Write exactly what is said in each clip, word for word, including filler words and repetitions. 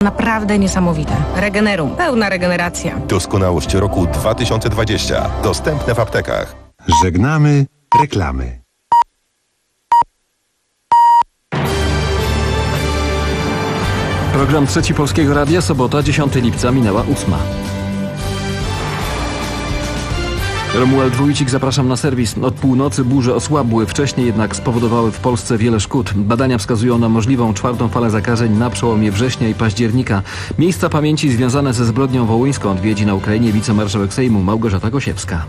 Naprawdę niesamowite. Regenerum. Pełna regeneracja. Doskonałość roku dwa tysiące dwadzieścia. Dostępne w aptekach. Żegnamy reklamy. Program Trzeci Polskiego Radia, sobota, dziesiątego lipca, minęła ósma. Romuald Wójcik, zapraszam na serwis. Od północy burze osłabły, wcześniej jednak spowodowały w Polsce wiele szkód. Badania wskazują na możliwą czwartą falę zakażeń na przełomie września i października. Miejsca pamięci związane ze zbrodnią wołyńską odwiedzi na Ukrainie wicemarszałek Sejmu Małgorzata Gosiewska.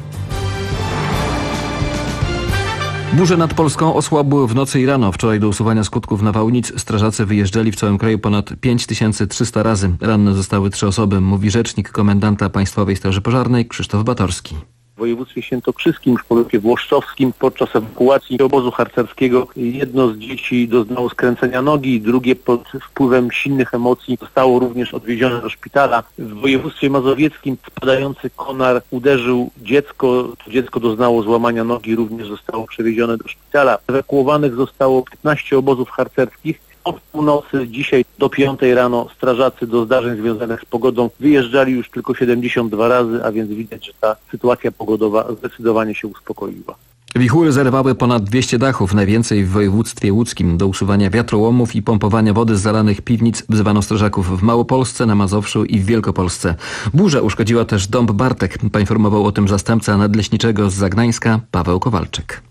Burze nad Polską osłabły w nocy i rano. Wczoraj do usuwania skutków nawałnic strażacy wyjeżdżali w całym kraju ponad pięć tysięcy trzysta razy. Ranne zostały trzy osoby, mówi rzecznik komendanta Państwowej Straży Pożarnej Krzysztof Batorski. W województwie świętokrzyskim, w powiecie włoszczowskim, podczas ewakuacji do obozu harcerskiego jedno z dzieci doznało skręcenia nogi, drugie pod wpływem silnych emocji zostało również odwiezione do szpitala. W województwie mazowieckim spadający konar uderzył dziecko, to dziecko doznało złamania nogi, również zostało przewiezione do szpitala. Ewakuowanych zostało piętnaście obozów harcerskich. Od północy dzisiaj do piątej rano strażacy do zdarzeń związanych z pogodą wyjeżdżali już tylko siedemdziesiąt dwa razy, a więc widać, że ta sytuacja pogodowa zdecydowanie się uspokoiła. Wichury zerwały ponad dwieście dachów, najwięcej w województwie łódzkim. Do usuwania wiatrołomów i pompowania wody z zalanych piwnic wzywano strażaków w Małopolsce, na Mazowszu i w Wielkopolsce. Burza uszkodziła też dąb Bartek. Poinformował o tym zastępca nadleśniczego z Zagnańska Paweł Kowalczyk.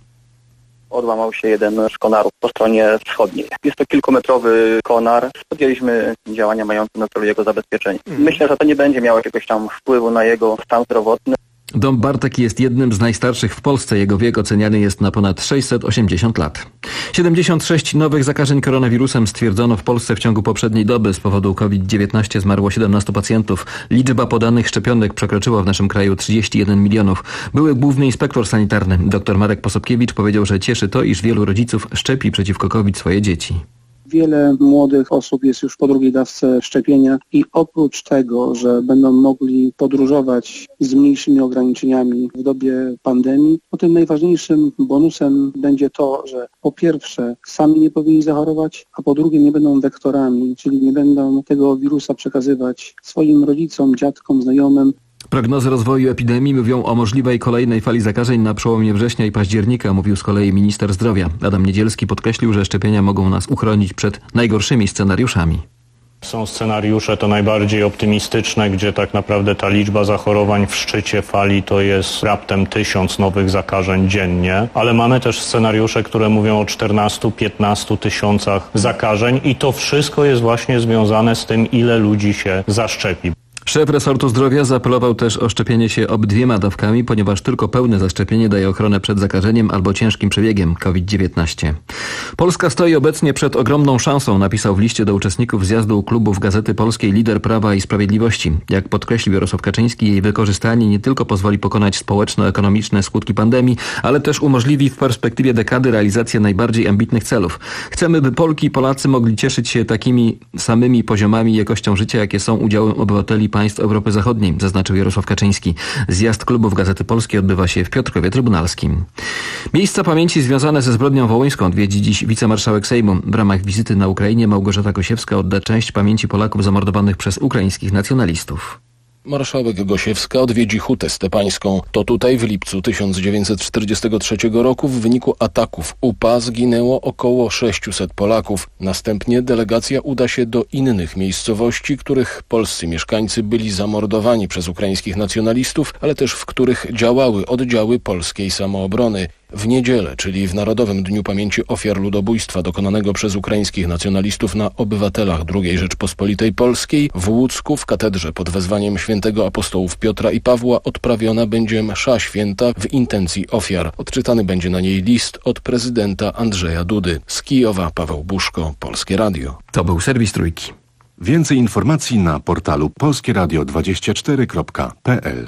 Odłamał się jeden z konarów po stronie wschodniej. Jest to kilkumetrowy konar. Podjęliśmy działania mające na celu jego zabezpieczenie. Myślę, że to nie będzie miało jakiegoś tam wpływu na jego stan zdrowotny. Dąb Bartek jest jednym z najstarszych w Polsce. Jego wiek oceniany jest na ponad sześćset osiemdziesiąt lat. siedemdziesiąt sześć nowych zakażeń koronawirusem stwierdzono w Polsce w ciągu poprzedniej doby. Z powodu COVID dziewiętnaście zmarło siedemnastu pacjentów. Liczba podanych szczepionek przekroczyła w naszym kraju trzydzieści jeden milionów. Były główny inspektor sanitarny dr Marek Posobkiewicz powiedział, że cieszy to, iż wielu rodziców szczepi przeciwko COVID swoje dzieci. Wiele młodych osób jest już po drugiej dawce szczepienia i oprócz tego, że będą mogli podróżować z mniejszymi ograniczeniami w dobie pandemii, to tym najważniejszym bonusem będzie to, że po pierwsze sami nie powinni zachorować, a po drugie nie będą wektorami, czyli nie będą tego wirusa przekazywać swoim rodzicom, dziadkom, znajomym. Prognozy rozwoju epidemii mówią o możliwej kolejnej fali zakażeń na przełomie września i października, mówił z kolei minister zdrowia. Adam Niedzielski podkreślił, że szczepienia mogą nas uchronić przed najgorszymi scenariuszami. Są scenariusze to najbardziej optymistyczne, gdzie tak naprawdę ta liczba zachorowań w szczycie fali to jest raptem tysiąc nowych zakażeń dziennie, ale mamy też scenariusze, które mówią o czternastu piętnastu tysiącach zakażeń i to wszystko jest właśnie związane z tym, ile ludzi się zaszczepi. Szef resortu zdrowia zaapelował też o szczepienie się obydwiema dawkami, ponieważ tylko pełne zaszczepienie daje ochronę przed zakażeniem albo ciężkim przebiegiem COVID dziewiętnaście. Polska stoi obecnie przed ogromną szansą, napisał w liście do uczestników zjazdu klubów Gazety Polskiej lider Prawa i Sprawiedliwości. Jak podkreślił Jarosław Kaczyński, jej wykorzystanie nie tylko pozwoli pokonać społeczno-ekonomiczne skutki pandemii, ale też umożliwi w perspektywie dekady realizację najbardziej ambitnych celów. Chcemy, by Polki i Polacy mogli cieszyć się takimi samymi poziomami i jakością życia, jakie są udziałem obywateli państw Europy Zachodniej, zaznaczył Jarosław Kaczyński. Zjazd klubów Gazety Polskiej odbywa się w Piotrkowie Trybunalskim. Miejsca pamięci związane ze zbrodnią wołyńską odwiedzi dziś wicemarszałek Sejmu. W ramach wizyty na Ukrainie Małgorzata Gosiewska odda cześć pamięci Polaków zamordowanych przez ukraińskich nacjonalistów. Marszałek Gosiewska odwiedzi Hutę Stepańską. To tutaj w lipcu tysiąc dziewięćset czterdziestego trzeciego roku w wyniku ataków U P A zginęło około sześciuset Polaków. Następnie delegacja uda się do innych miejscowości, których polscy mieszkańcy byli zamordowani przez ukraińskich nacjonalistów, ale też w których działały oddziały polskiej samoobrony. W niedzielę, czyli w Narodowym Dniu Pamięci Ofiar Ludobójstwa dokonanego przez ukraińskich nacjonalistów na obywatelach drugiej Rzeczpospolitej Polskiej, w Łódzku w katedrze pod wezwaniem świętego apostołów Piotra i Pawła odprawiona będzie msza święta w intencji ofiar. Odczytany będzie na niej list od prezydenta Andrzeja Dudy. Z Kijowa Paweł Buszko, Polskie Radio. To był serwis Trójki. Więcej informacji na portalu polskie radio dwadzieścia cztery kropka p l.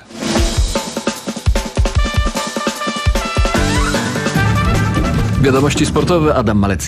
Wiadomości sportowe, Adam Malecki.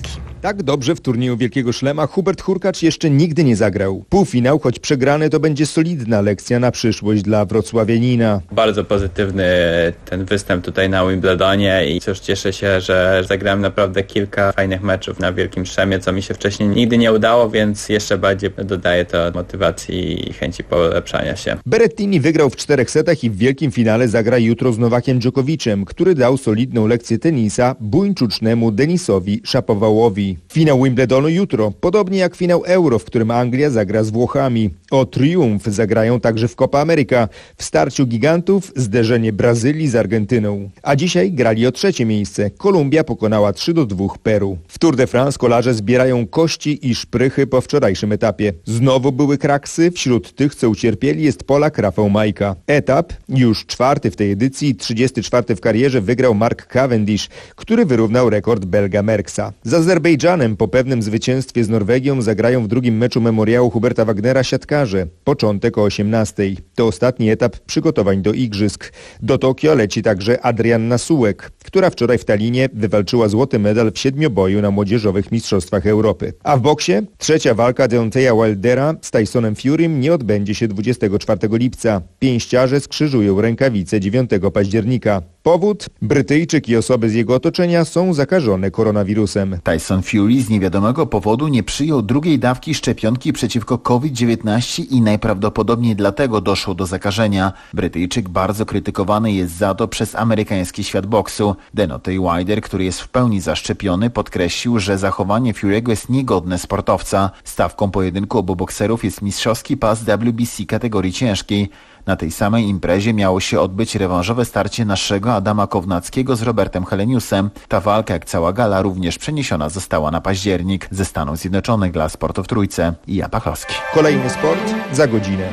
Tak dobrze w turnieju Wielkiego Szlema Hubert Hurkacz jeszcze nigdy nie zagrał. Półfinał, choć przegrany, to będzie solidna lekcja na przyszłość dla wrocławianina. Bardzo pozytywny ten występ tutaj na Wimbledonie i cóż, cieszę się, że zagrałem naprawdę kilka fajnych meczów na Wielkim Szlemie, co mi się wcześniej nigdy nie udało, więc jeszcze bardziej dodaje to motywacji i chęci polepszania się. Berrettini wygrał w czterech setach i w wielkim finale zagra jutro z Nowakiem Dżokowiczem, który dał solidną lekcję tenisa buńczucznemu Denisowi Szapowałowi. Finał Wimbledonu jutro, podobnie jak finał Euro, w którym Anglia zagra z Włochami. O triumf zagrają także w Copa America. W starciu gigantów zderzenie Brazylii z Argentyną. A dzisiaj grali o trzecie miejsce. Kolumbia pokonała trzy do dwóch Peru. W Tour de France kolarze zbierają kości i szprychy po wczorajszym etapie. Znowu były kraksy. Wśród tych, co ucierpieli, jest Polak Rafał Majka. Etap, już czwarty w tej edycji, trzydziesty czwarty w karierze, wygrał Mark Cavendish, który wyrównał rekord Belga Merckxa. Z Azerbejdżanem po pewnym zwycięstwie z Norwegią zagrają w drugim meczu memoriału Huberta Wagnera siatkarze. Początek o osiemnastej. To ostatni etap przygotowań do igrzysk. Do Tokio leci także Adrianna Sułek, która wczoraj w Tallinie wywalczyła złoty medal w siedmioboju na młodzieżowych mistrzostwach Europy. A w boksie trzecia walka Deontaya Wildera z Tysonem Furym nie odbędzie się dwudziestego czwartego lipca. Pięściarze skrzyżują rękawice dziewiątego października. Powód? Brytyjczyk i osoby z jego otoczenia są zakażone koronawirusem. Tyson Fury z niewiadomego powodu nie przyjął drugiej dawki szczepionki przeciwko COVID dziewiętnaście i najprawdopodobniej dlatego doszło do zakażenia. Brytyjczyk bardzo krytykowany jest za to przez amerykański świat boksu. Deontay Wilder, który jest w pełni zaszczepiony, podkreślił, że zachowanie Fury'ego jest niegodne sportowca. Stawką pojedynku obu bokserów jest mistrzowski pas W B C kategorii ciężkiej. Na tej samej imprezie miało się odbyć rewanżowe starcie naszego Adama Kownackiego z Robertem Heleniusem. Ta walka, jak cała gala, również przeniesiona została na październik. Ze Stanów Zjednoczonych dla Sportu w Trójce i Jan Pachlowski. Kolejny sport za godzinę.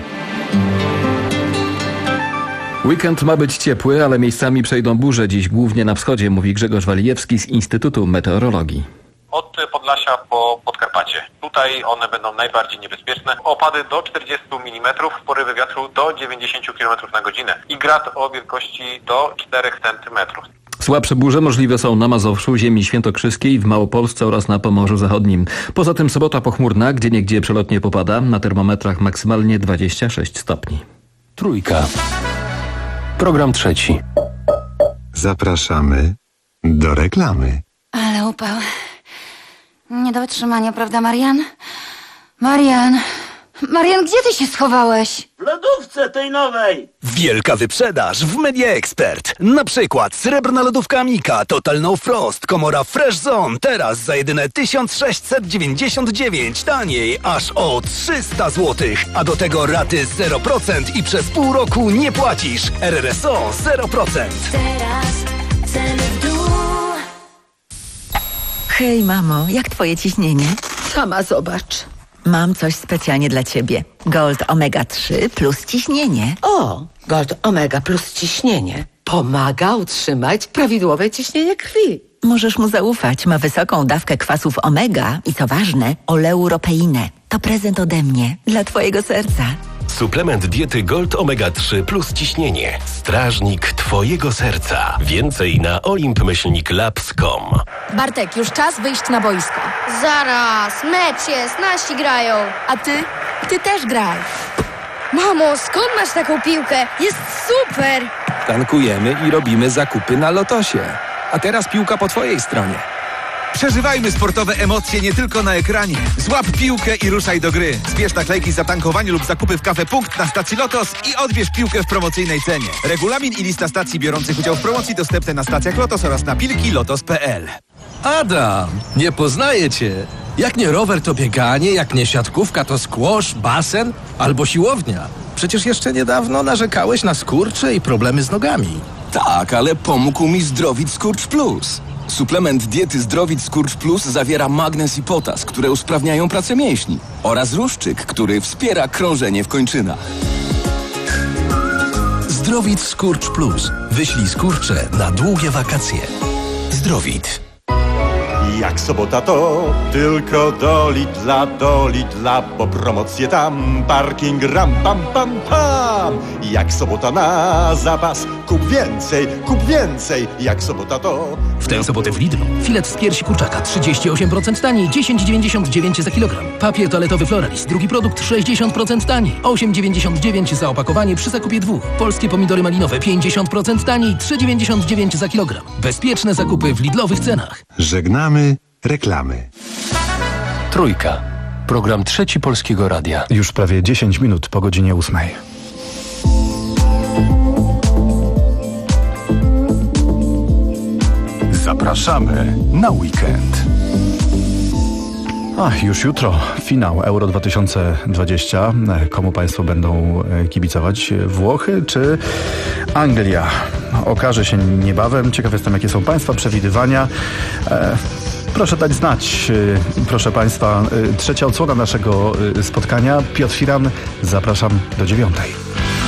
Weekend ma być ciepły, ale miejscami przejdą burze dziś głównie na wschodzie, mówi Grzegorz Walijewski z Instytutu Meteorologii. Od Podlasia po Podkarpacie. Tutaj one będą najbardziej niebezpieczne. Opady do czterdziestu milimetrów, porywy wiatru do dziewięćdziesięciu kilometrów na godzinę i grad o wielkości do czterech centymetrów. Słabsze burze możliwe są na Mazowszu, ziemi świętokrzyskiej, w Małopolsce oraz na Pomorzu Zachodnim. Poza tym sobota pochmurna, gdzieniegdzie przelotnie popada, na termometrach maksymalnie dwadzieścia sześć stopni. Trójka. Program trzeci. Zapraszamy do reklamy. Ale upał. Nie do wytrzymania, prawda, Marian? Marian! Marian, gdzie ty się schowałeś? W lodówce tej nowej! Wielka wyprzedaż w Media Expert. Na przykład srebrna lodówka Amika Total No Frost, komora Fresh Zone, teraz za jedyne tysiąc sześćset dziewięćdziesiąt dziewięć, taniej aż o trzysta złotych. A do tego raty zero procent i przez pół roku nie płacisz. R R S O zero procent. Teraz ceny w dół. Hej mamo, jak twoje ciśnienie? Sama zobacz. Mam coś specjalnie dla ciebie. Gold Omega trzy plus ciśnienie. O, Gold Omega plus ciśnienie. Pomaga utrzymać prawidłowe ciśnienie krwi. Możesz mu zaufać. Ma wysoką dawkę kwasów omega i co ważne, oleuropeinę. To prezent ode mnie, dla twojego serca. Suplement diety Gold Omega trzy plus ciśnienie. Strażnik twojego serca. Więcej na olimp myślnik labs kropka com. Bartek, już czas wyjść na boisko. Zaraz, mecz jest, nasi grają. A ty? Ty też graj. Mamo, skąd masz taką piłkę? Jest super! Tankujemy i robimy zakupy na Lotosie. A teraz piłka po twojej stronie. Przeżywajmy sportowe emocje nie tylko na ekranie. Złap piłkę i ruszaj do gry. Zbierz naklejki za tankowanie lub zakupy w Cafe Punkt na stacji Lotos i odbierz piłkę w promocyjnej cenie. Regulamin i lista stacji biorących udział w promocji dostępne na stacjach Lotos oraz na pilki lotos kropka p l. Adam, nie poznaję cię. Jak nie rower, to bieganie, jak nie siatkówka, to squash, basen albo siłownia. Przecież jeszcze niedawno narzekałeś na skurcze i problemy z nogami. Tak, ale pomógł mi Zdrowit Skurcz Plus. Suplement diety Zdrowit Skurcz Plus zawiera magnez i potas, które usprawniają pracę mięśni, oraz ruszczyk, który wspiera krążenie w kończynach. Zdrowit Skurcz Plus. Wyślij skurcze na długie wakacje. Zdrowit. Jak sobota to tylko do Lidla, do Lidla, bo promocje tam, parking ram pam pam pam. Jak sobota na zapas, kup więcej, kup więcej, jak sobota to... W tę sobotę w Lidlu. Filet z piersi kurczaka trzydzieści osiem procent taniej, dziesięć dziewięćdziesiąt dziewięć za kilogram. Papier toaletowy Floralis, drugi produkt sześćdziesiąt procent taniej, osiem dziewięćdziesiąt dziewięć za opakowanie przy zakupie dwóch. Polskie pomidory malinowe pięćdziesiąt procent taniej, trzy dziewięćdziesiąt dziewięć za kilogram. Bezpieczne zakupy w Lidlowych cenach. Żegnamy reklamy. Trójka. Program Trzeci Polskiego Radia. Już prawie dziesięć minut po godzinie ósmej. Zapraszamy na weekend. Ach, już jutro finał Euro dwa tysiące dwadzieścia. Komu Państwo będą kibicować? Włochy czy Anglia? Okaże się niebawem. Ciekaw jestem, jakie są Państwa przewidywania. E Proszę dać znać, proszę Państwa, trzecia odsłona naszego spotkania. Piotr Firan, zapraszam do dziewiątej.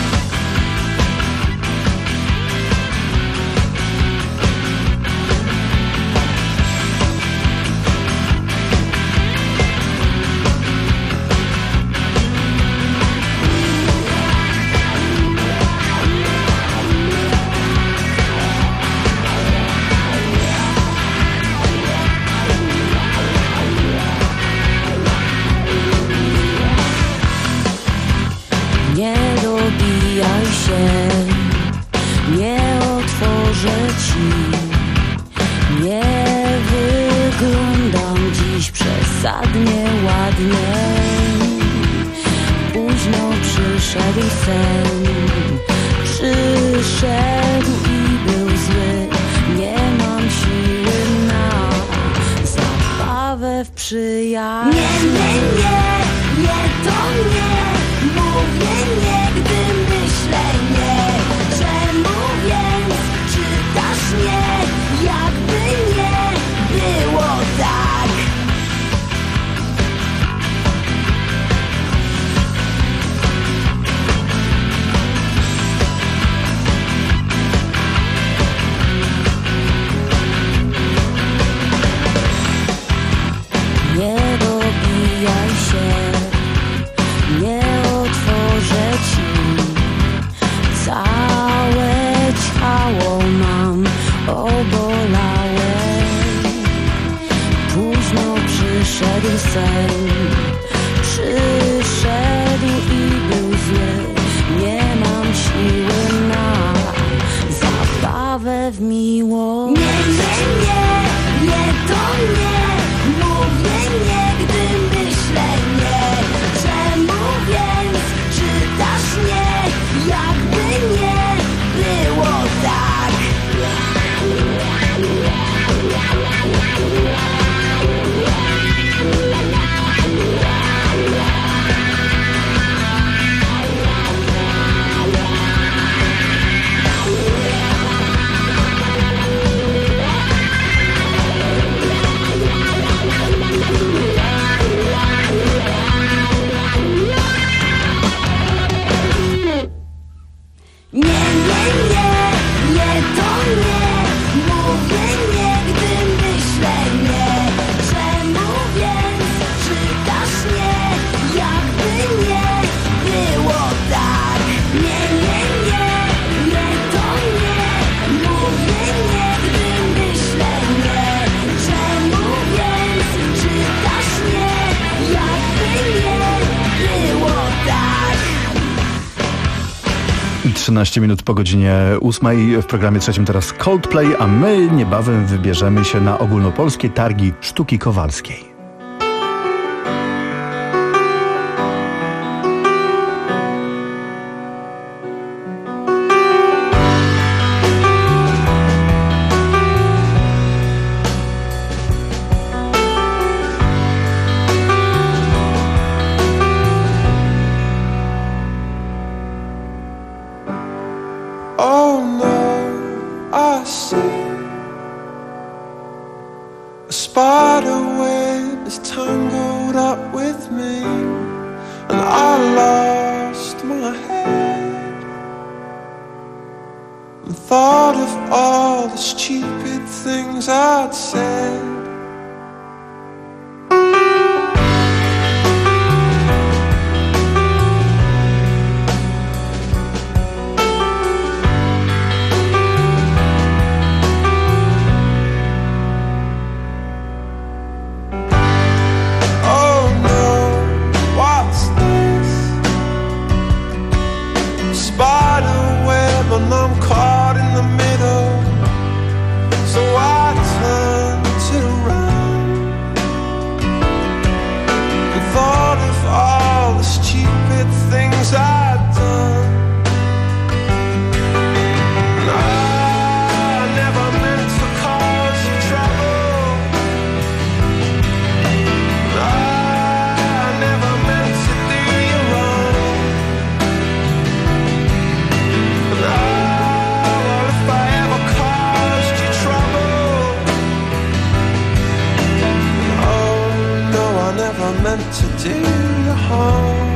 trzynaście minut po godzinie ósmej. W programie trzecim teraz Coldplay, a my niebawem wybierzemy się na ogólnopolskie targi sztuki kowalskiej. I've done. And I never meant to cause you trouble. And I never meant to do you wrong. And I, well, if I ever caused you trouble, oh no, I never meant to do you harm.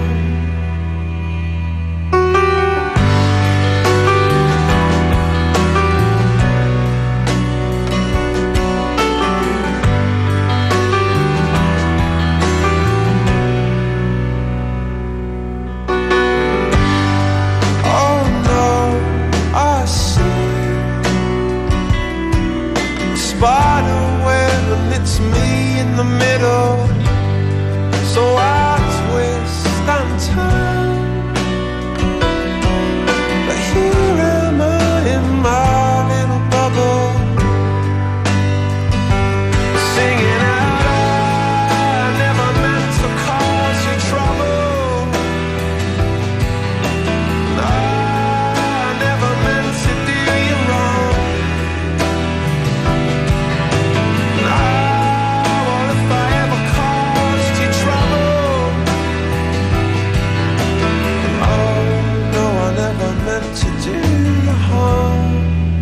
Spider web and it's me in the middle, so I twist and turn, but here am I in my little bubble, singing out I never meant to cause you trouble. I never meant to do you wrong. To do you harm.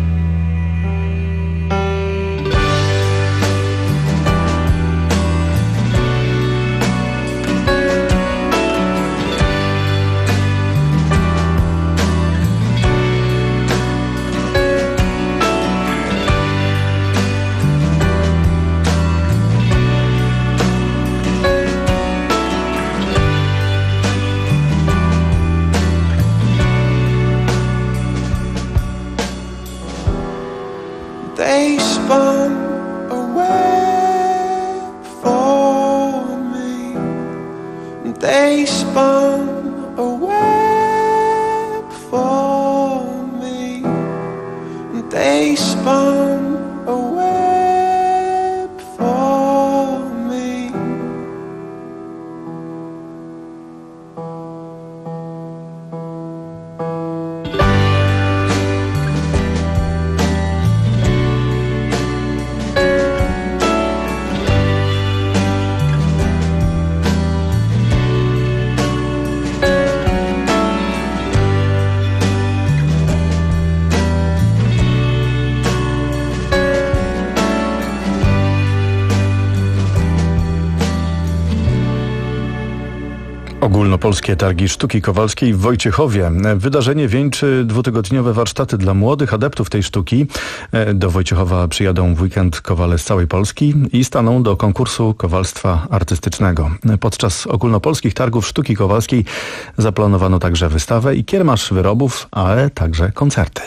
They spun a web for me. They spun a web for me. They spun a web for me. Ogólnopolskie Targi Sztuki Kowalskiej w Wojciechowie. Wydarzenie wieńczy dwutygodniowe warsztaty dla młodych adeptów tej sztuki. Do Wojciechowa przyjadą w weekend kowale z całej Polski i staną do konkursu kowalstwa artystycznego. Podczas ogólnopolskich targów sztuki kowalskiej zaplanowano także wystawę i kiermasz wyrobów, ale także koncerty.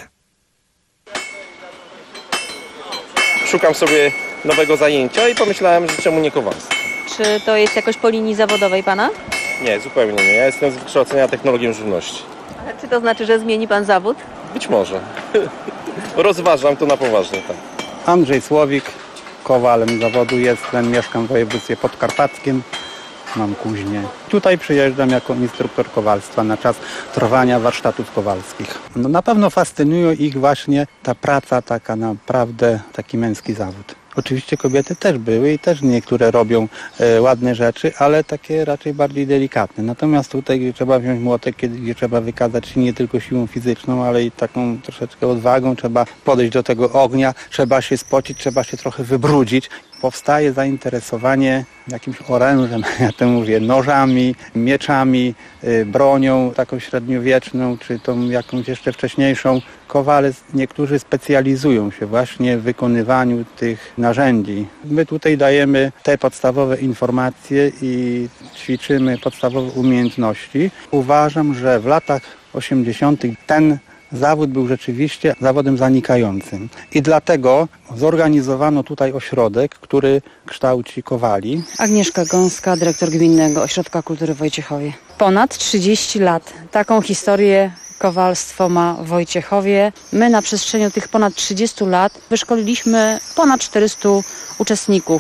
Szukam sobie nowego zajęcia i pomyślałem, że czemu nie kowalstwo. Czy to jest jakoś po linii zawodowej pana? Nie, zupełnie nie. Ja jestem z wykształcenia technologią żywności. A czy to znaczy, że zmieni pan zawód? Być może. Rozważam to na poważnie, tak. Andrzej Słowik, kowalem zawodu jestem, mieszkam w województwie podkarpackim, mam kuźnię. Tutaj przyjeżdżam jako instruktor kowalstwa na czas trwania warsztatów kowalskich. No, na pewno fascynują ich właśnie ta praca, taka naprawdę taki męski zawód. Oczywiście kobiety też były i też niektóre robią e, ładne rzeczy, ale takie raczej bardziej delikatne. Natomiast tutaj, gdzie trzeba wziąć młotek, kiedy, gdzie trzeba wykazać się nie tylko siłą fizyczną, ale i taką troszeczkę odwagą, trzeba podejść do tego ognia, trzeba się spocić, trzeba się trochę wybrudzić. Powstaje zainteresowanie jakimś orężem, ja to mówię, nożami, mieczami, y, bronią taką średniowieczną, czy tą jakąś jeszcze wcześniejszą. Kowale niektórzy specjalizują się właśnie w wykonywaniu tych narzędzi. My tutaj dajemy te podstawowe informacje i ćwiczymy podstawowe umiejętności. Uważam, że w latach osiemdziesiątych ten zawód był rzeczywiście zawodem zanikającym. I dlatego zorganizowano tutaj ośrodek, który kształci kowali. Agnieszka Gąska, dyrektor Gminnego Ośrodka Kultury w Wojciechowie. Ponad trzydzieści lat. Taką historię kowalstwo ma w Wojciechowie. My na przestrzeni tych ponad trzydziestu lat wyszkoliliśmy ponad czterystu uczestników.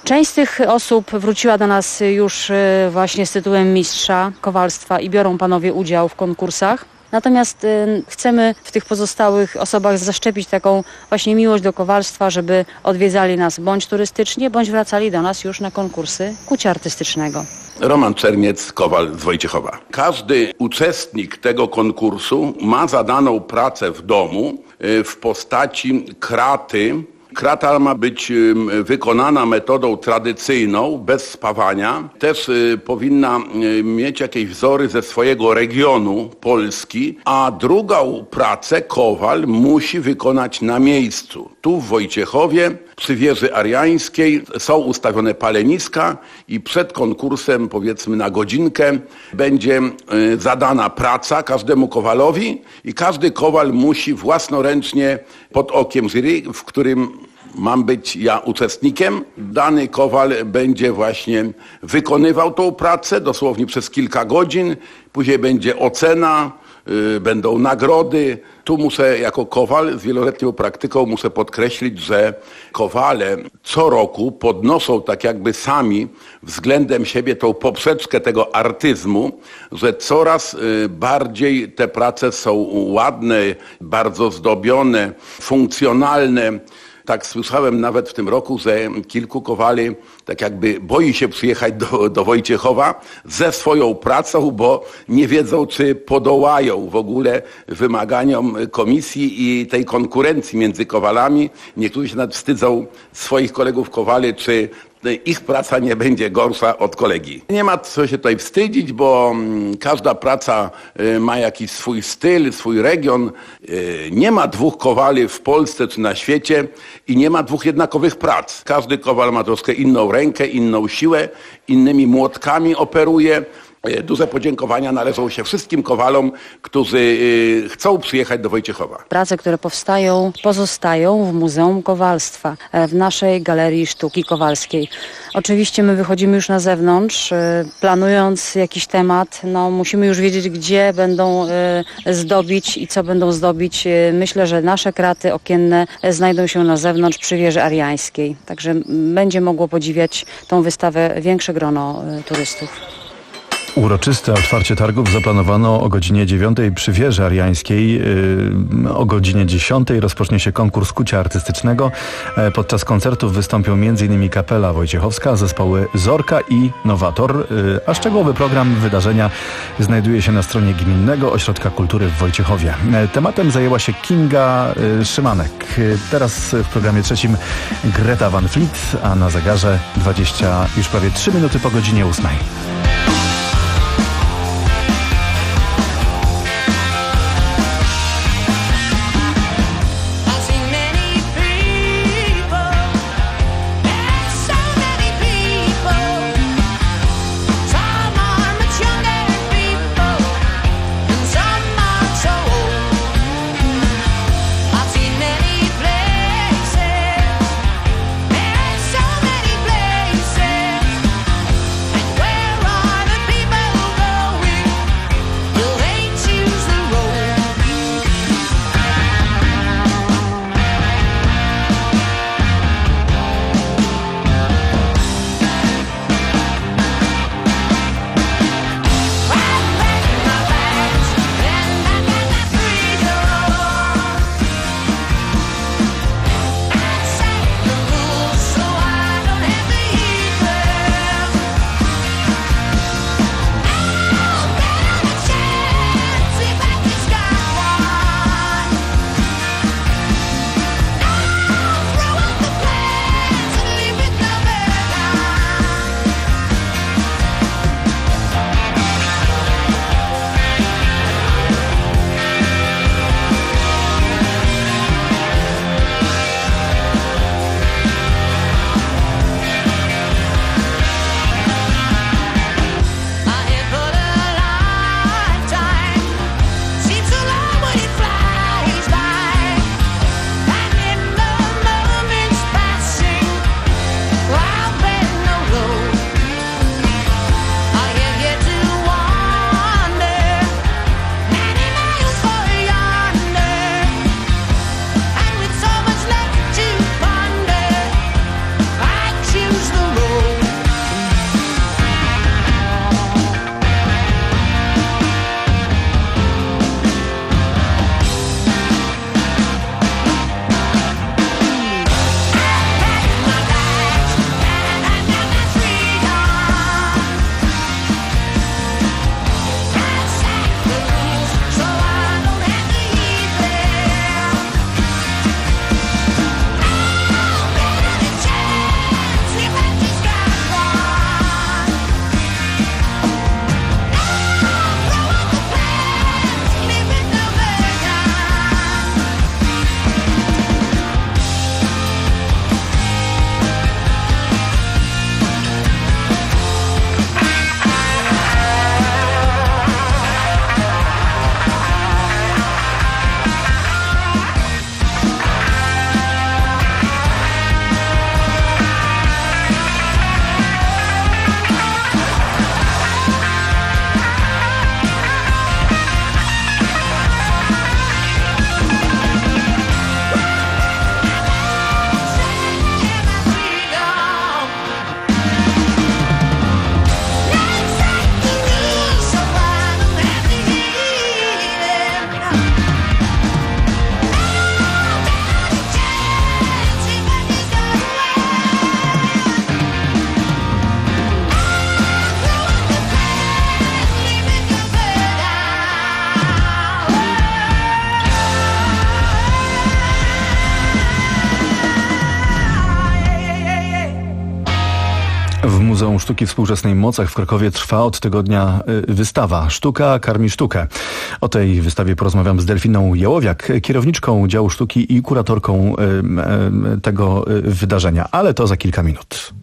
Część z tych osób wróciła do nas już właśnie z tytułem mistrza kowalstwa i biorą panowie udział w konkursach. Natomiast y, chcemy w tych pozostałych osobach zaszczepić taką właśnie miłość do kowalstwa, żeby odwiedzali nas bądź turystycznie, bądź wracali do nas już na konkursy kucia artystycznego. Roman Czerniec, kowal z Wojciechowa. Każdy uczestnik tego konkursu ma zadaną pracę w domu y, w postaci kraty. Krata ma być wykonana metodą tradycyjną, bez spawania. Też y, powinna y, mieć jakieś wzory ze swojego regionu Polski, a drugą pracę kowal musi wykonać na miejscu. Tu w Wojciechowie, przy wieży ariańskiej są ustawione paleniska i przed konkursem, powiedzmy na godzinkę, będzie y, zadana praca każdemu kowalowi i każdy kowal musi własnoręcznie pod okiem jury, w którym mam być ja uczestnikiem. Dany kowal będzie właśnie wykonywał tą pracę dosłownie przez kilka godzin. Później będzie ocena, yy, będą nagrody. Tu muszę jako kowal z wieloletnią praktyką muszę podkreślić, że kowale co roku podnoszą tak jakby sami względem siebie tą poprzeczkę tego artyzmu, że coraz yy, bardziej te prace są ładne, bardzo zdobione, funkcjonalne. Tak słyszałem nawet w tym roku, że kilku kowali tak jakby boi się przyjechać do, do Wojciechowa ze swoją pracą, bo nie wiedzą, czy podołają w ogóle wymaganiom komisji i tej konkurencji między kowalami. Niektórzy się nawet wstydzą swoich kolegów kowali, czy ich praca nie będzie gorsza od kolegi. Nie ma co się tutaj wstydzić, bo każda praca ma jakiś swój styl, swój region. Nie ma dwóch kowali w Polsce czy na świecie i nie ma dwóch jednakowych prac. Każdy kowal ma troszkę inną rękę, inną siłę, innymi młotkami operuje. Duże podziękowania należą się wszystkim kowalom, którzy chcą przyjechać do Wojciechowa. Prace, które powstają, pozostają w Muzeum Kowalstwa, w naszej Galerii Sztuki Kowalskiej. Oczywiście my wychodzimy już na zewnątrz, planując jakiś temat, no musimy już wiedzieć, gdzie będą zdobić i co będą zdobić. Myślę, że nasze kraty okienne znajdą się na zewnątrz przy wieży ariańskiej, także będzie mogło podziwiać tą wystawę większe grono turystów. Uroczyste otwarcie targów zaplanowano o godzinie dziewiątej przy wieży ariańskiej. Yy, o godzinie dziesiątej rozpocznie się konkurs kucia artystycznego. E, podczas koncertów wystąpią między innymi Kapela Wojciechowska, zespoły Zorka i Nowator. Yy, a szczegółowy program wydarzenia znajduje się na stronie Gminnego Ośrodka Kultury w Wojciechowie. E, tematem zajęła się Kinga yy, Szymanek. Yy, teraz w programie trzecim Greta Van Fleet, a na zegarze dwadzieścia już prawie trzy minuty po godzinie ósmej. Where Sztuki Współczesnej Mocach w Krakowie trwa od tygodnia wystawa Sztuka karmi sztukę. O tej wystawie porozmawiam z Delfiną Jałowiak, kierowniczką działu sztuki i kuratorką tego wydarzenia, ale to za kilka minut.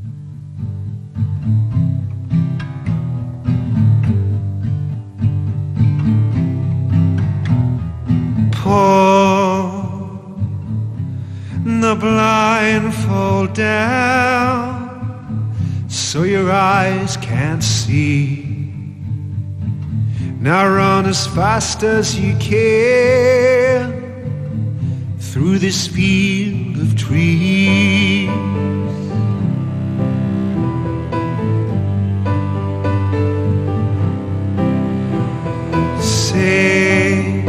Pull the blindfold down so your eyes can't see. Now run as fast as you can through this field of trees. Say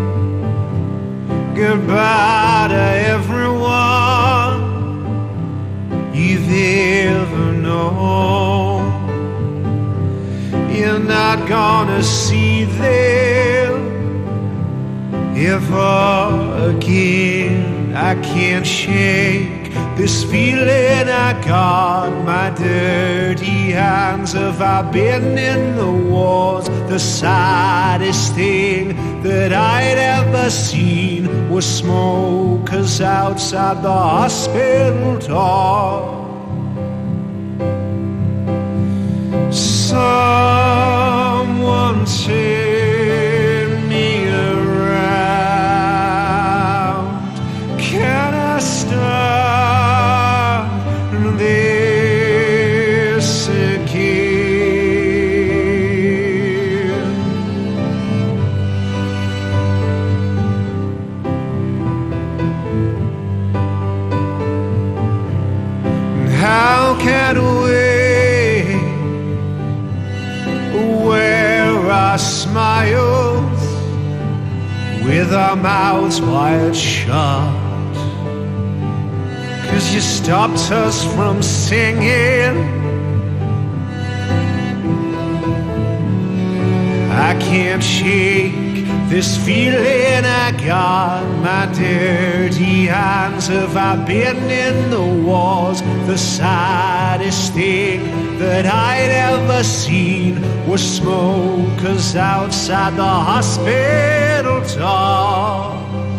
goodbye to everyone you've ever known. You're not gonna see them ever again. I can't shake this feeling I got. My dirty hands have I been in the wars. The saddest thing that I'd ever seen was smokers outside the hospital door. Someone turn me around. Can I start this again? How can we wear our smiles with our mouths wide shut? 'Cause you stopped us from singing. I can't shake this feeling I got. My dirty hands have I been in the wars. The saddest thing that I'd ever seen was smokers outside the hospital door.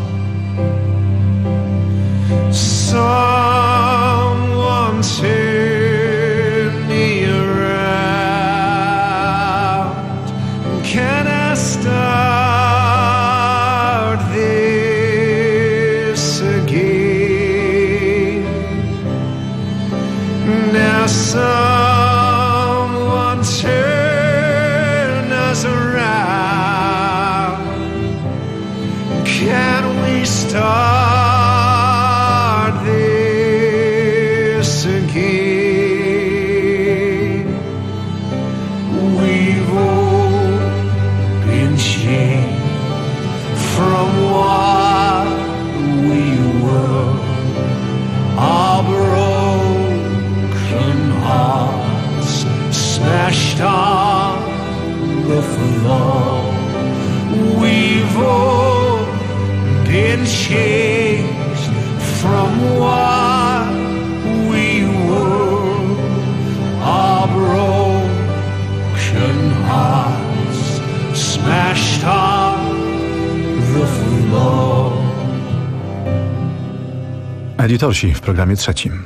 Someone turn me around. Can I start this again? Now someone turn us around. Can we start this again? We've all been changed from what we were. Our broken hearts smashed on the floor. We've all been changed from what we were. Our broken hearts smashed on the floor. Edytorsi w programie trzecim.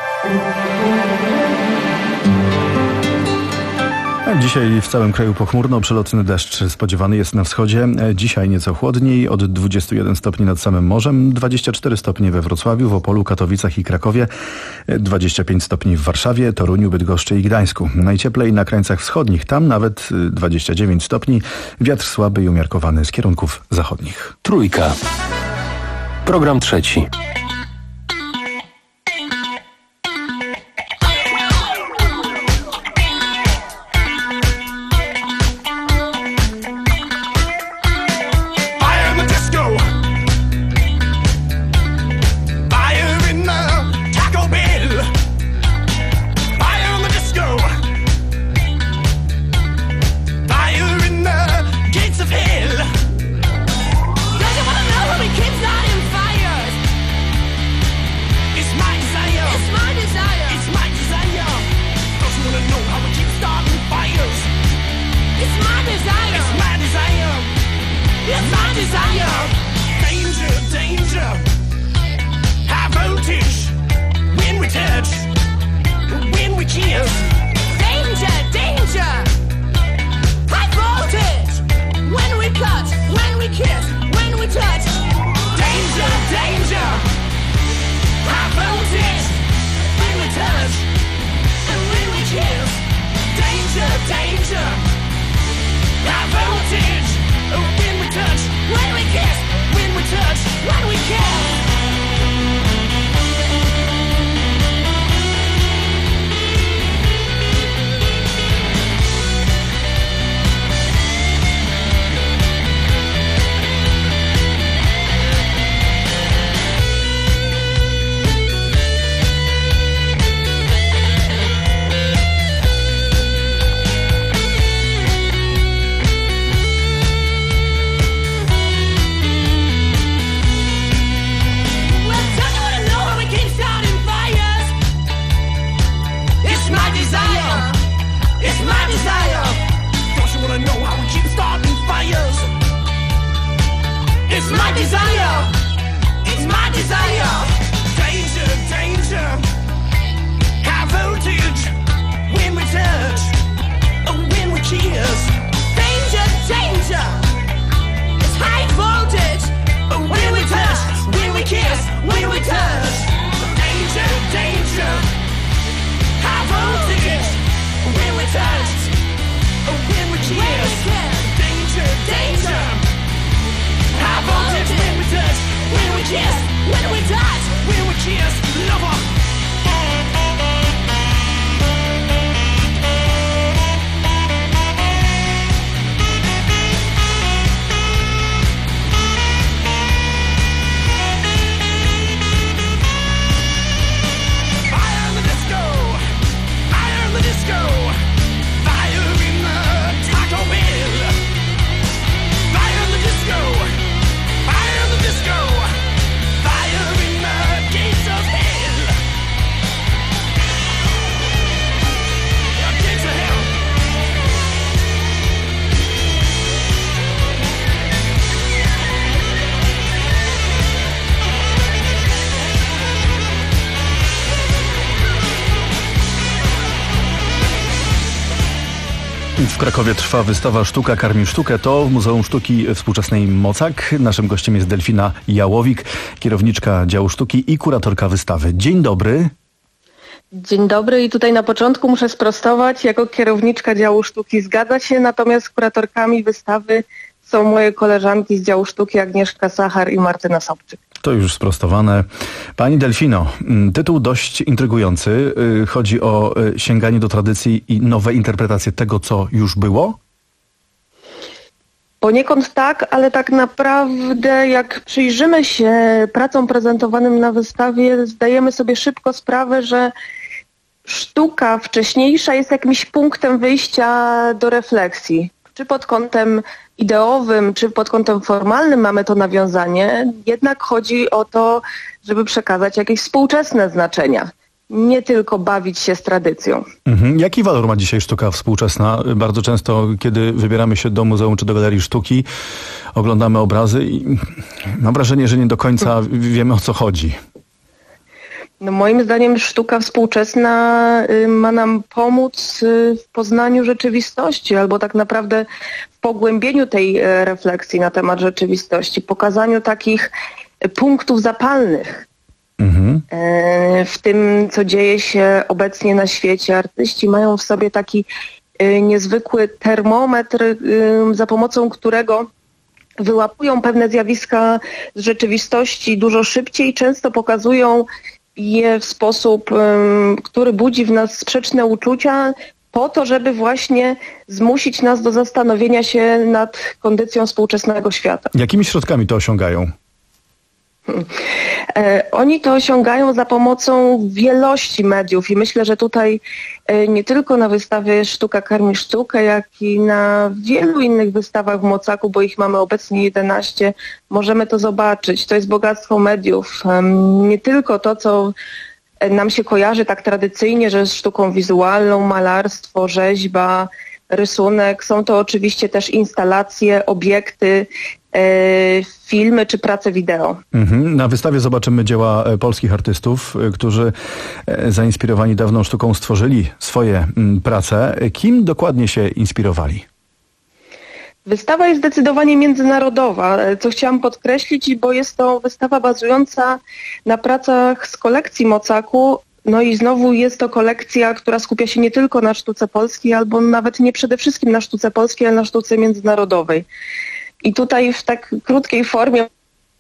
Dzisiaj w całym kraju pochmurno, przelotny deszcz spodziewany jest na wschodzie. Dzisiaj nieco chłodniej, od dwudziestu jeden stopni nad samym morzem, dwadzieścia cztery stopnie we Wrocławiu, w Opolu, Katowicach i Krakowie, dwadzieścia pięć stopni w Warszawie, Toruniu, Bydgoszczy i Gdańsku. Najcieplej na krańcach wschodnich, tam nawet dwadzieścia dziewięć stopni, wiatr słaby i umiarkowany z kierunków zachodnich. Trójka. Program trzeci. Doesn't wanna know who the kids not in fires. high voltage. When we touch, when we kiss, when we touch, when we kiss. It's my desire, it's my desire. Danger, danger, high voltage. When we touch, oh, when we kiss. Danger, danger, it's high voltage. Oh, when we touch, when we kiss, when we touch. Danger, danger, high voltage. When we touch, oh, when we kiss. Danger, danger. High voltage when we touch, when we kiss, when we touch, when we kiss, lover. Fire in the disco, fire in the disco, fire in the Taco Bell. Fire in the disco. Disco, fire in the gates of hell. The gates of hell. W Krakowie trwa wystawa Sztuka karmi sztukę. To w Muzeum Sztuki Współczesnej Mocak. Naszym gościem jest Delfina Jałowik, kierowniczka działu sztuki i kuratorka wystawy. Dzień dobry. Dzień dobry i tutaj na początku muszę sprostować. Jako kierowniczka działu sztuki zgadza się, natomiast kuratorkami wystawy są moje koleżanki z działu sztuki Agnieszka Sachar i Martyna Sobczyk. To już sprostowane. Pani Delfino, tytuł dość intrygujący. Chodzi o sięganie do tradycji i nowe interpretacje tego, co już było? Poniekąd tak, ale tak naprawdę jak przyjrzymy się pracom prezentowanym na wystawie, zdajemy sobie szybko sprawę, że sztuka wcześniejsza jest jakimś punktem wyjścia do refleksji. Czy pod kątem ideowym, czy pod kątem formalnym mamy to nawiązanie, jednak chodzi o to, żeby przekazać jakieś współczesne znaczenia. Nie tylko bawić się z tradycją. Mhm. Jaki walor ma dzisiaj sztuka współczesna? Bardzo często, kiedy wybieramy się do muzeum czy do galerii sztuki, oglądamy obrazy i mam wrażenie, że nie do końca wiemy, o co chodzi. No moim zdaniem sztuka współczesna y, ma nam pomóc y, w poznaniu rzeczywistości, albo tak naprawdę w pogłębieniu tej y, refleksji na temat rzeczywistości, pokazaniu takich y, punktów zapalnych mhm. y, w tym, co dzieje się obecnie na świecie. Artyści mają w sobie taki y, niezwykły termometr, y, za pomocą którego wyłapują pewne zjawiska z rzeczywistości dużo szybciej, często pokazują je w sposób, um, który budzi w nas sprzeczne uczucia, po to, żeby właśnie zmusić nas do zastanowienia się nad kondycją współczesnego świata. Jakimi środkami to osiągają? Hmm. E, oni to osiągają za pomocą wielości mediów i myślę, że tutaj e, nie tylko na wystawie Sztuka karmi sztukę, jak i na wielu innych wystawach w Mocaku, bo ich mamy obecnie jedenaście, możemy to zobaczyć. To jest bogactwo mediów. E, nie tylko to, co nam się kojarzy tak tradycyjnie, że z sztuką wizualną, malarstwo, rzeźba, rysunek. Są to oczywiście też instalacje, obiekty, e, filmy czy prace wideo. Mhm. Na wystawie zobaczymy dzieła polskich artystów, którzy zainspirowani dawną sztuką stworzyli swoje prace. Kim dokładnie się inspirowali? Wystawa jest zdecydowanie międzynarodowa, co chciałam podkreślić, bo jest to wystawa bazująca na pracach z kolekcji Mocaku, No i znowu jest to kolekcja, która skupia się nie tylko na sztuce polskiej, albo nawet nie przede wszystkim na sztuce polskiej, ale na sztuce międzynarodowej. I tutaj w tak krótkiej formie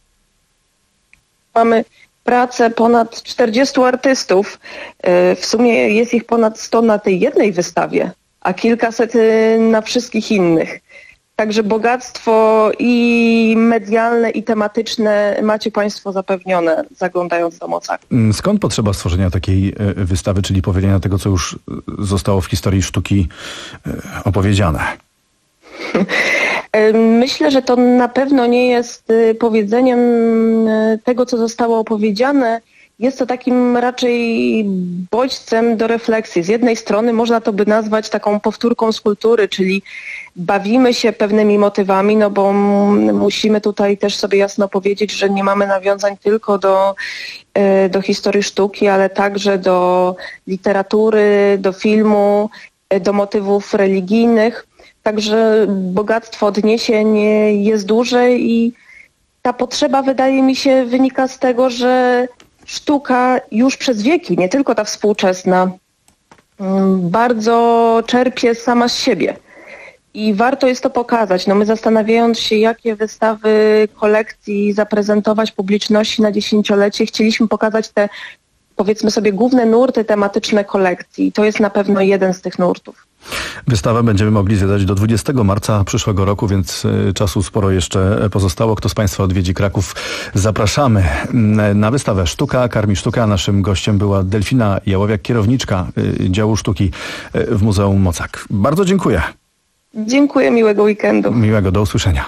mamy pracę ponad czterdziestu artystów. W sumie jest ich ponad sto na tej jednej wystawie, a kilkaset na wszystkich innych. Także bogactwo i medialne, i tematyczne macie Państwo zapewnione, zaglądając do Mocaku. Skąd potrzeba stworzenia takiej wystawy, czyli powielenia tego, co już zostało w historii sztuki opowiedziane? Myślę, że to na pewno nie jest powiedzeniem tego, co zostało opowiedziane. Jest to takim raczej bodźcem do refleksji. Z jednej strony można to by nazwać taką powtórką z kultury, czyli bawimy się pewnymi motywami, no bo musimy tutaj też sobie jasno powiedzieć, że nie mamy nawiązań tylko do, do historii sztuki, ale także do literatury, do filmu, do motywów religijnych. Także bogactwo odniesień jest duże i ta potrzeba, wydaje mi się, wynika z tego, że sztuka już przez wieki, nie tylko ta współczesna, bardzo czerpie sama z siebie. I warto jest to pokazać. No my zastanawiając się, jakie wystawy kolekcji zaprezentować publiczności na dziesięciolecie, chcieliśmy pokazać te, powiedzmy sobie, główne nurty tematyczne kolekcji. I to jest na pewno jeden z tych nurtów. Wystawę będziemy mogli zwiedzać do dwudziestego marca przyszłego roku, więc czasu sporo jeszcze pozostało. Kto z Państwa odwiedzi Kraków, zapraszamy na wystawę Sztuka karmi sztukę. A naszym gościem była Delfina Jałowiak, kierowniczka działu sztuki w Muzeum Mocak. Bardzo dziękuję. Dziękuję, miłego weekendu. Miłego, do usłyszenia.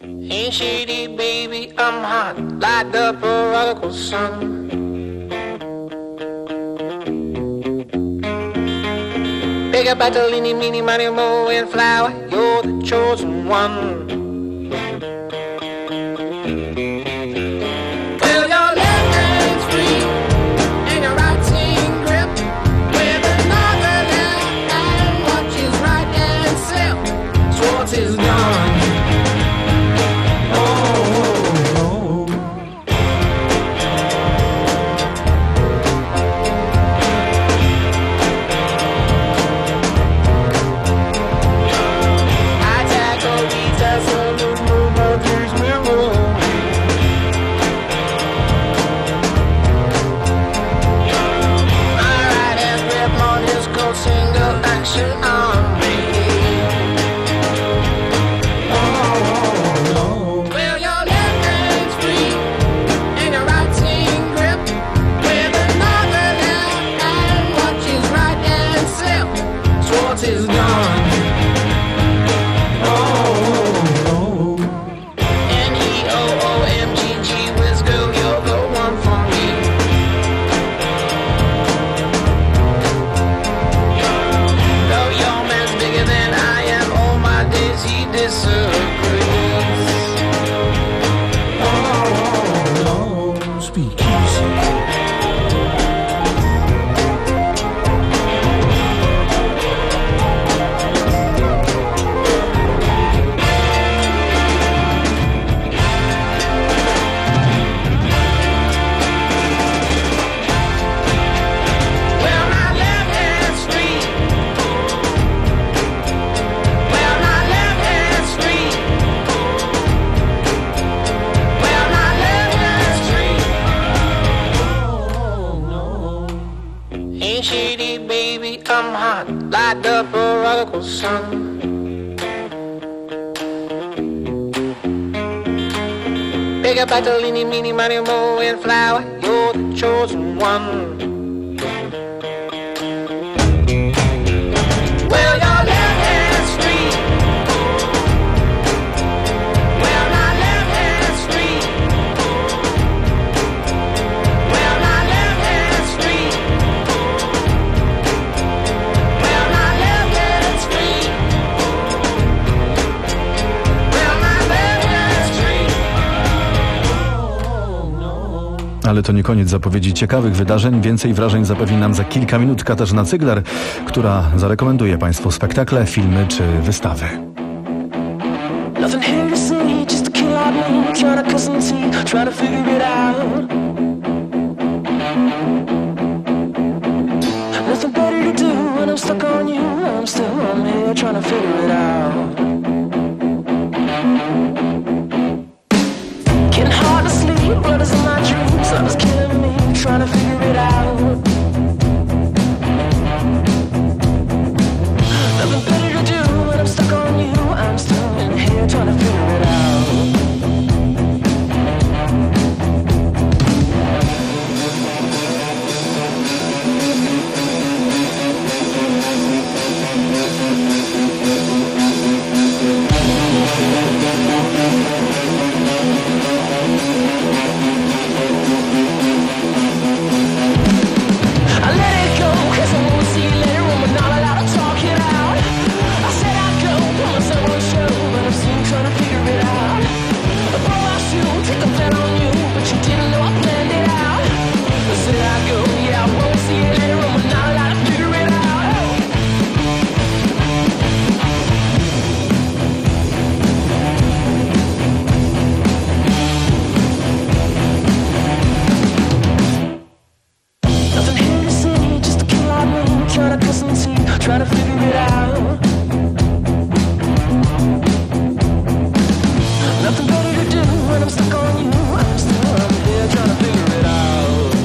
Pick up at the leany, meany, money, mo, and flower. You're the chosen one. Well, your left hand's free, and your right hand grip. With another left hand, watch his right hand slip. Schwartz is gone. Pick up at the leany, meany, money, mo, and flower. You're the chosen one. Well, your left hand's free. Well, my left hand's free. Well, my left hand's free. Well, my left hand's free. Well, my left hand's free. Ale to nie koniec zapowiedzi ciekawych wydarzeń. Więcej wrażeń zapewni nam za kilka minut Katarzyna Cyglar, która zarekomenduje Państwu spektakle, filmy czy wystawy. Nothing here to see, just a kid out me, trying to cuss and see, trying to figure it out. Getting hard to sleep, blood is in my dreams. Love is killing me, trying to figure it out. Nothing better to do when I'm stuck on you. I'm still in here trying to figure it out. I let it go, cause I won't see you later when we're not allowed to talk it out. I said I'd go, put myself on a show, but I'm still trying to figure it out. I throw my shoe, take the bet on you, but you didn't know I planned it out. I said I'd go, yeah, I won't see you later when we're not allowed to figure it out. Nothing here to see, just a kill out moon, trying to cut some teeth, trying to figure it out. Nothing better to do when I'm stuck on you. I'm still up here trying to figure it out.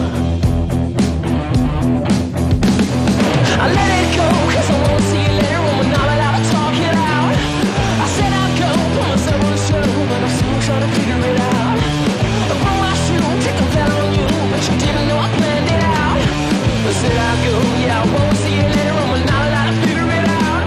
I let it go, cause I won't see you later when we're not allowed to talk it out. I said I'd go, put myself on a show, but I'm still trying to figure it out. I throw my shoe, take the bet on you, but you didn't know I planned it out. I said I'd go, yeah, I won't see you later when we're not allowed to figure it out.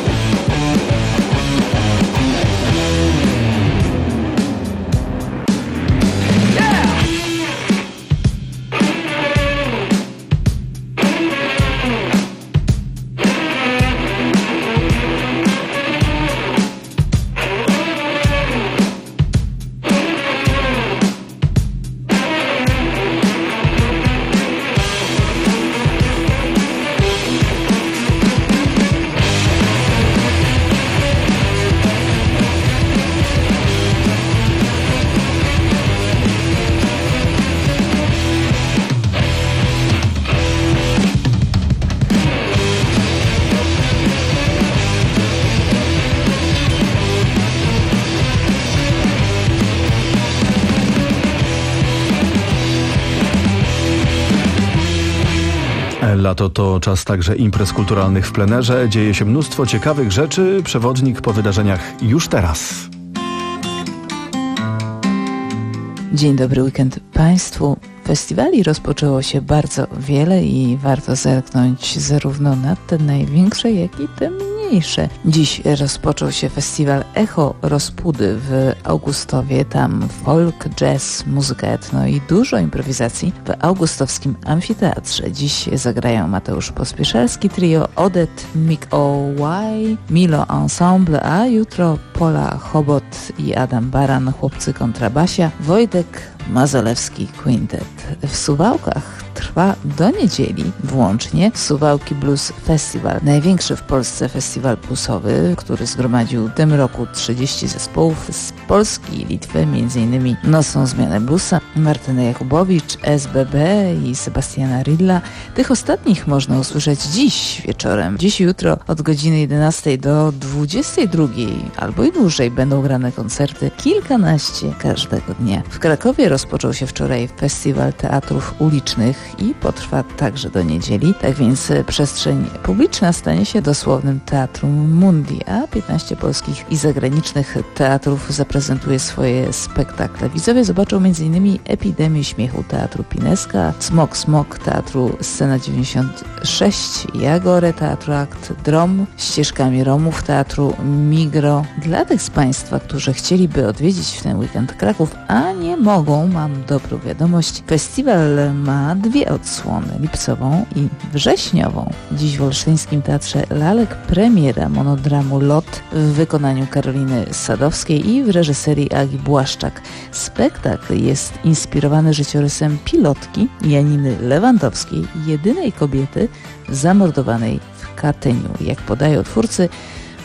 Lato to czas także imprez kulturalnych w plenerze. Dzieje się mnóstwo ciekawych rzeczy. Przewodnik po wydarzeniach już teraz. Dzień dobry, weekend Państwu. Festiwali rozpoczęło się bardzo wiele i warto zerknąć zarówno na te największe, jak i te mniejsze. Dziś rozpoczął się festiwal Echo Rozpudy w Augustowie. Tam folk, jazz, muzyka etno i dużo improwizacji w augustowskim amfiteatrze. Dziś zagrają Mateusz Pospieszalski trio, Odet, Mick O'Y, Milo Ensemble, a jutro Pola Chobot i Adam Baran, chłopcy kontrabasia, Wojtek Mazolewski Quintet. W Suwałkach trwa do niedzieli włącznie Suwałki Blues Festival. Największy w Polsce festiwal bluesowy, który zgromadził w tym roku trzydzieści zespołów z Polski i Litwy, między innymi Nocną Zmianę Bluesa, Martynę Jakubowicz, S B B i Sebastiana Rilla. Tych ostatnich można usłyszeć dziś wieczorem. Dziś i jutro od godziny jedenastej do dwudziestej drugiej albo i dłużej będą grane koncerty, kilkanaście każdego dnia. W Krakowie rozpoczął się wczoraj festiwal teatrów ulicznych i potrwa także do niedzieli. Tak więc przestrzeń publiczna stanie się dosłownym Teatrum Mundi, a piętnaście polskich i zagranicznych teatrów zaprezentuje swoje spektakle. Widzowie zobaczą między innymi Epidemię Śmiechu Teatru Pineska, Smok Smok Teatru Scena dziewięćdziesiąt sześć, Jagorę Teatru Akt Drom, Ścieżkami Romów Teatru Migro. Dla tych z Państwa, którzy chcieliby odwiedzić w ten weekend Kraków, a nie mogą, mam dobrą wiadomość. Festiwal ma dwie odsłony, lipcową i wrześniową. Dziś w Olsztyńskim Teatrze Lalek premiera monodramu Lot w wykonaniu Karoliny Sadowskiej i w reżyserii Agi Błaszczak. Spektakl jest inspirowany życiorysem pilotki Janiny Lewandowskiej, jedynej kobiety zamordowanej w Katyniu. Jak podają twórcy,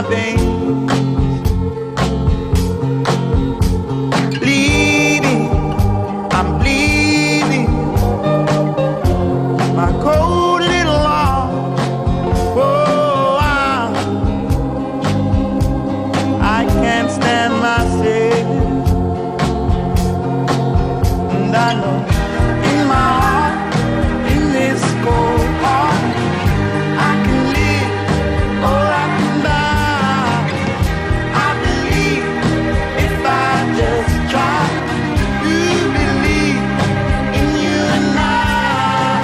my veins. Bleeding, I'm bleeding. My cold little arm. Oh, I, I can't stand myself. And I know in my heart, in this cold heart, I can live or I can die. I believe if I just try to believe in you and I.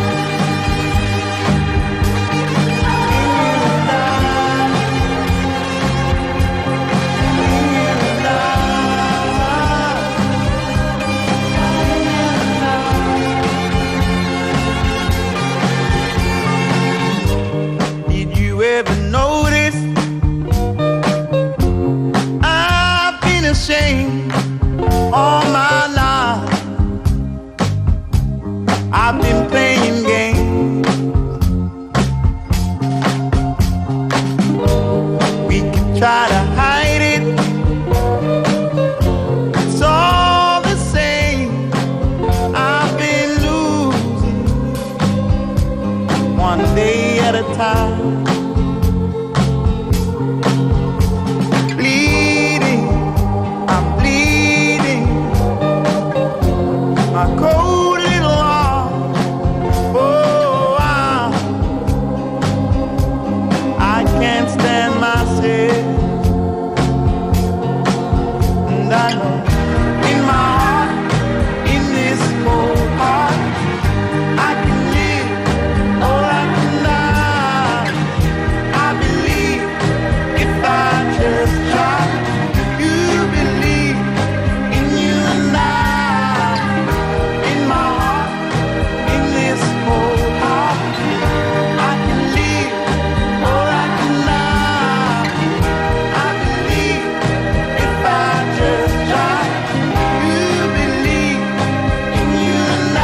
Did you ever notice I've been ashamed all my life? I've been playing games. We can try to hide it, it's all the same. I've been losing one day at a time. Bleeding, I'm bleeding. My cold little arm. Oh, I, I can't stand myself. And I know in my heart, in this cold heart, I can live or I can die. I believe if I just try to believe in you and I. In my heart, in this cold heart, I can live or I can die. I believe if I just try to believe in you and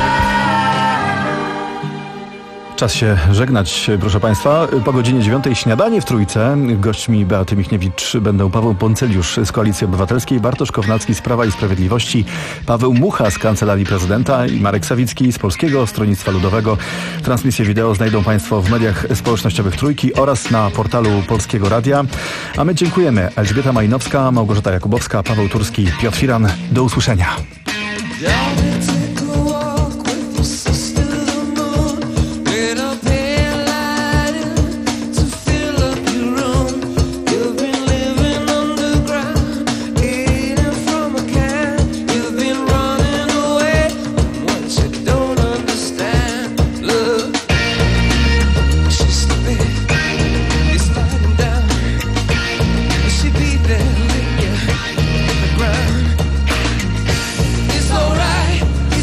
I. Czas się żegnać, proszę Państwa. Po godzinie dziewiątej śniadanie w Trójce. Gośćmi Beaty Michniewicz będą Paweł Ponceliusz z Koalicji Obywatelskiej, Bartosz Kownacki z Prawa i Sprawiedliwości, Paweł Mucha z Kancelarii Prezydenta i Marek Sawicki z Polskiego Stronnictwa Ludowego. Transmisję wideo znajdą Państwo w mediach społecznościowych Trójki oraz na portalu Polskiego Radia. A my dziękujemy. Elżbieta Majnowska, Małgorzata Jakubowska, Paweł Turski, Piotr Firan. Do usłyszenia. It's alright.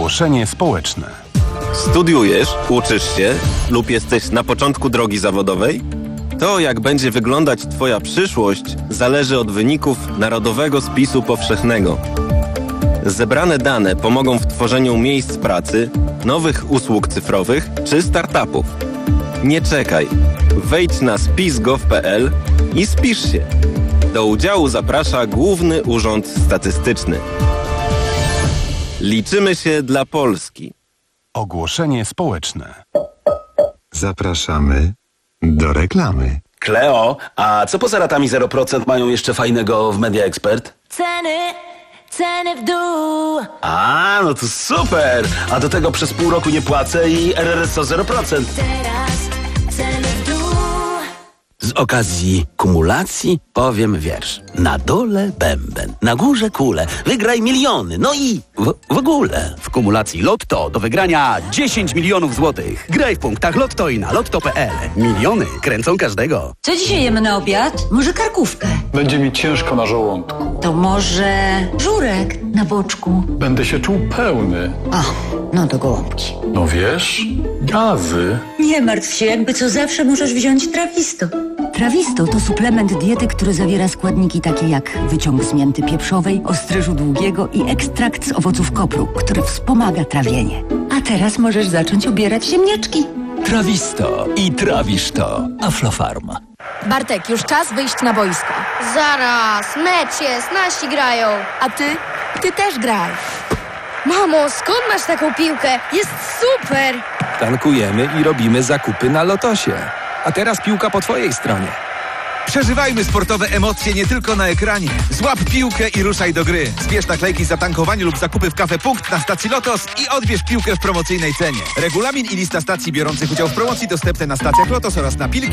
Ogłoszenie społeczne. Studiujesz, uczysz się lub jesteś na początku drogi zawodowej? To, jak będzie wyglądać Twoja przyszłość, zależy od wyników Narodowego Spisu Powszechnego. Zebrane dane pomogą w tworzeniu miejsc pracy, nowych usług cyfrowych czy startupów. Nie czekaj. Wejdź na spis kropka gov kropka p l i spisz się. Do udziału zaprasza Główny Urząd Statystyczny. Liczymy się dla Polski. Ogłoszenie społeczne. Zapraszamy do reklamy. Kleo, a co poza ratami zero procent mają jeszcze fajnego w Media Expert? Ceny, ceny w dół. A, no to super! A do tego przez pół roku nie płacę i R R S O zero procent. Teraz ceny w dół. Z okazji kumulacji powiem wiersz. Na dole bęben, na górze kule, wygraj miliony, no i w, w ogóle. W kumulacji Lotto do wygrania dziesięć milionów złotych. Graj w punktach Lotto i na lotto kropka p l. Miliony kręcą każdego. Co dzisiaj jemy na obiad? Może karkówkę? Będzie mi ciężko na żołądku. To może żurek na boczku? Będę się czuł pełny. O, no to gołąbki. No wiesz, gazy. Nie martw się, jakby co zawsze możesz wziąć Trawisto. Trawisto to suplement diety, który zawiera składniki takie jak wyciąg z mięty pieprzowej, ostryżu długiego i ekstrakt z owoców kopru, który wspomaga trawienie. A teraz możesz zacząć obierać ziemniaczki. Trawisto i trawisz to. Aflofarm. Bartek, już czas wyjść na boisko. Zaraz, mecz jest, nasi grają. A ty? Ty też graj. Mamo, skąd masz taką piłkę? Jest super! Tankujemy i robimy zakupy na Lotosie. A teraz piłka po twojej stronie. Przeżywajmy sportowe emocje nie tylko na ekranie. Złap piłkę i ruszaj do gry. Zbierz naklejki za tankowanie lub zakupy w Cafe Punkt na stacji Lotos i odbierz piłkę w promocyjnej cenie. Regulamin i lista stacji biorących udział w promocji dostępne na stacjach Lotos oraz na pilki.